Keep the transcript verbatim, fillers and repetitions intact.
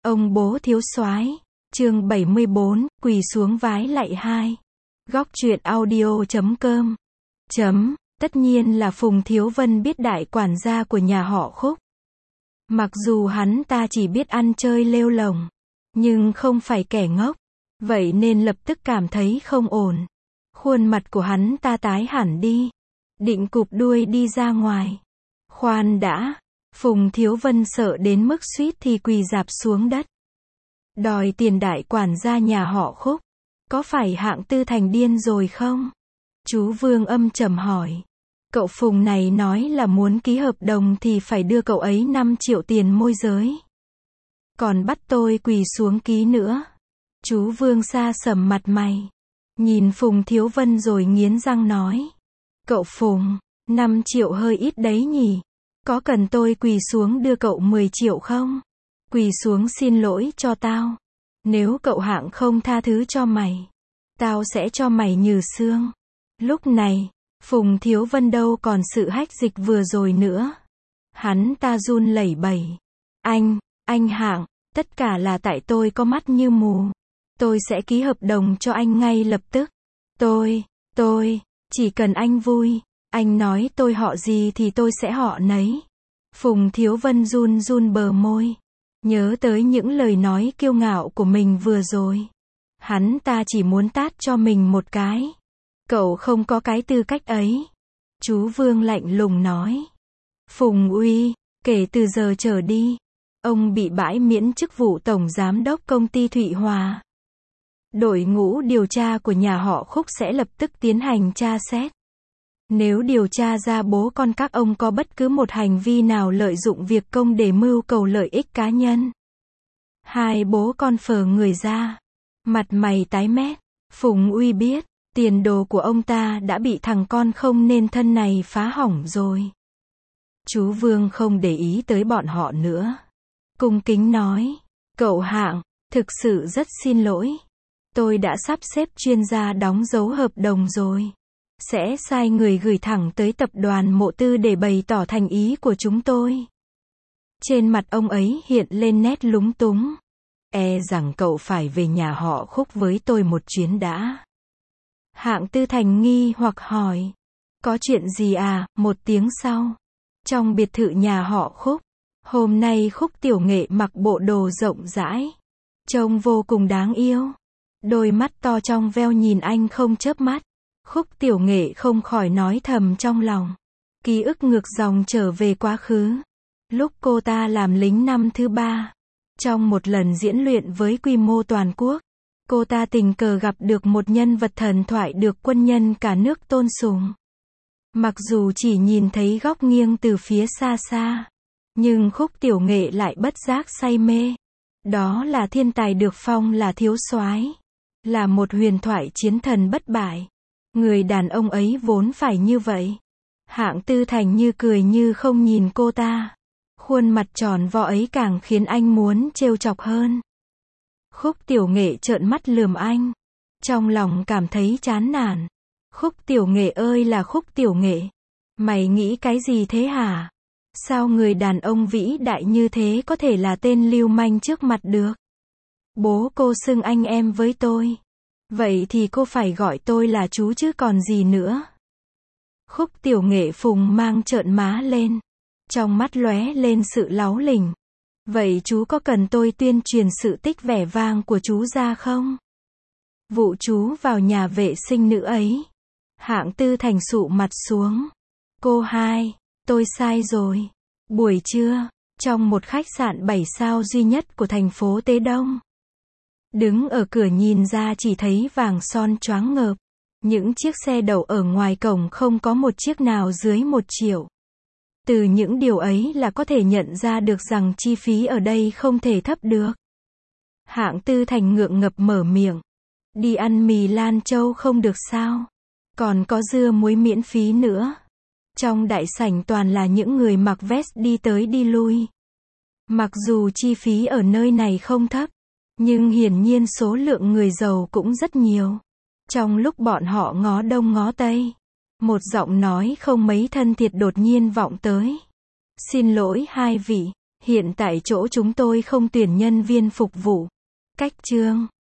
Ông bố thiếu soái, chương bảy mươi bốn, quỳ xuống vái lạy hai. Góc truyện audio chấm com. Chấm, tất nhiên là Phùng Thiếu Vân biết đại quản gia của nhà họ Khúc. Mặc dù hắn ta chỉ biết ăn chơi lêu lồng, nhưng không phải kẻ ngốc. Vậy nên lập tức cảm thấy không ổn. Khuôn mặt của hắn ta tái hẳn đi. Định cụp đuôi đi ra ngoài. Khoan đã. Phùng Thiếu Vân sợ đến mức suýt thì quỳ rạp xuống đất. Đòi tiền đại quản gia nhà họ Khúc. Có phải Hạng Tư Thành điên rồi không? Chú Vương âm trầm hỏi. Cậu Phùng này nói là muốn ký hợp đồng thì phải đưa cậu ấy năm triệu tiền môi giới. Còn bắt tôi quỳ xuống ký nữa. Chú Vương sa sầm mặt mày. Nhìn Phùng Thiếu Vân rồi nghiến răng nói. Cậu Phùng, năm triệu hơi ít đấy nhỉ? Có cần tôi quỳ xuống đưa cậu mười triệu không? Quỳ xuống xin lỗi cho tao. Nếu cậu Hạng không tha thứ cho mày, tao sẽ cho mày nhừ xương. Lúc này, Phùng Thiếu Vân đâu còn sự hách dịch vừa rồi nữa. Hắn ta run lẩy bẩy. Anh, anh Hạng, tất cả là tại tôi có mắt như mù. Tôi sẽ ký hợp đồng cho anh ngay lập tức. Tôi, tôi, chỉ cần anh vui. Anh nói tôi họ gì thì tôi sẽ họ nấy. Phùng Thiếu Vân run run bờ môi. Nhớ tới những lời nói kiêu ngạo của mình vừa rồi. Hắn ta chỉ muốn tát cho mình một cái. Cậu không có cái tư cách ấy. Chú Vương lạnh lùng nói. Phùng Uy, kể từ giờ trở đi, ông bị bãi miễn chức vụ tổng giám đốc công ty Thụy Hòa. Đội ngũ điều tra của nhà họ Khúc sẽ lập tức tiến hành tra xét. Nếu điều tra ra bố con các ông có bất cứ một hành vi nào lợi dụng việc công để mưu cầu lợi ích cá nhân. Hai bố con phờ người ra. Mặt mày tái mét. Phùng Uy biết, tiền đồ của ông ta đã bị thằng con không nên thân này phá hỏng rồi. Chú Vương không để ý tới bọn họ nữa. Cung kính nói. Cậu Hạng, thực sự rất xin lỗi. Tôi đã sắp xếp chuyên gia đóng dấu hợp đồng rồi. Sẽ sai người gửi thẳng tới tập đoàn Mộ Tư để bày tỏ thành ý của chúng tôi. Trên mặt ông ấy hiện lên nét lúng túng. E rằng cậu phải về nhà họ Khúc với tôi một chuyến đã. Hạng Tư Thành nghi hoặc hỏi. Có chuyện gì à? Một tiếng sau. Trong biệt thự nhà họ Khúc. Hôm nay Khúc Tiểu Nghệ mặc bộ đồ rộng rãi. Trông vô cùng đáng yêu. Đôi mắt to trong veo nhìn anh không chớp mắt. Khúc Tiểu Nghệ không khỏi nói thầm trong lòng. Ký ức ngược dòng trở về quá khứ. Lúc cô ta làm lính năm thứ ba. Trong một lần diễn luyện với quy mô toàn quốc, cô ta tình cờ gặp được một nhân vật thần thoại được quân nhân cả nước tôn sùng. Mặc dù chỉ nhìn thấy góc nghiêng từ phía xa xa, nhưng Khúc Tiểu Nghệ lại bất giác say mê. Đó là thiên tài được phong là thiếu soái, là một huyền thoại chiến thần bất bại. Người đàn ông ấy vốn phải như vậy. Hạng Tư Thành như cười như không nhìn cô ta. Khuôn mặt tròn vo ấy càng khiến anh muốn trêu chọc hơn. Khúc Tiểu Nghệ trợn mắt lườm anh. Trong lòng cảm thấy chán nản. Khúc Tiểu Nghệ ơi là Khúc Tiểu Nghệ. Mày nghĩ cái gì thế hả? Sao người đàn ông vĩ đại như thế có thể là tên lưu manh trước mặt được? Bố cô xưng anh em với tôi. Vậy thì cô phải gọi tôi là chú chứ còn gì nữa. Khúc Tiểu Nghệ phùng mang trợn má lên. Trong mắt lóe lên sự láu lỉnh. Vậy chú có cần tôi tuyên truyền sự tích vẻ vang của chú ra không? Vụ chú vào nhà vệ sinh nữ ấy. Hạng Tư Thành sụ mặt xuống. Cô hai, tôi sai rồi. Buổi trưa, trong một khách sạn bảy sao duy nhất của thành phố Tế Đông. Đứng ở cửa nhìn ra chỉ thấy vàng son choáng ngợp. Những chiếc xe đậu ở ngoài cổng không có một chiếc nào dưới một triệu. Từ những điều ấy là có thể nhận ra được rằng chi phí ở đây không thể thấp được. Hạng Tư Thành ngượng ngập mở miệng. Đi ăn mì Lan Châu không được sao? Còn có dưa muối miễn phí nữa. Trong đại sảnh toàn là những người mặc vest đi tới đi lui. Mặc dù chi phí ở nơi này không thấp, nhưng hiển nhiên số lượng người giàu cũng rất nhiều. Trong lúc bọn họ ngó đông ngó tây, một giọng nói không mấy thân thiệt đột nhiên vọng tới. Xin lỗi hai vị, Hiện tại chỗ chúng tôi không tuyển nhân viên phục vụ. Cách chương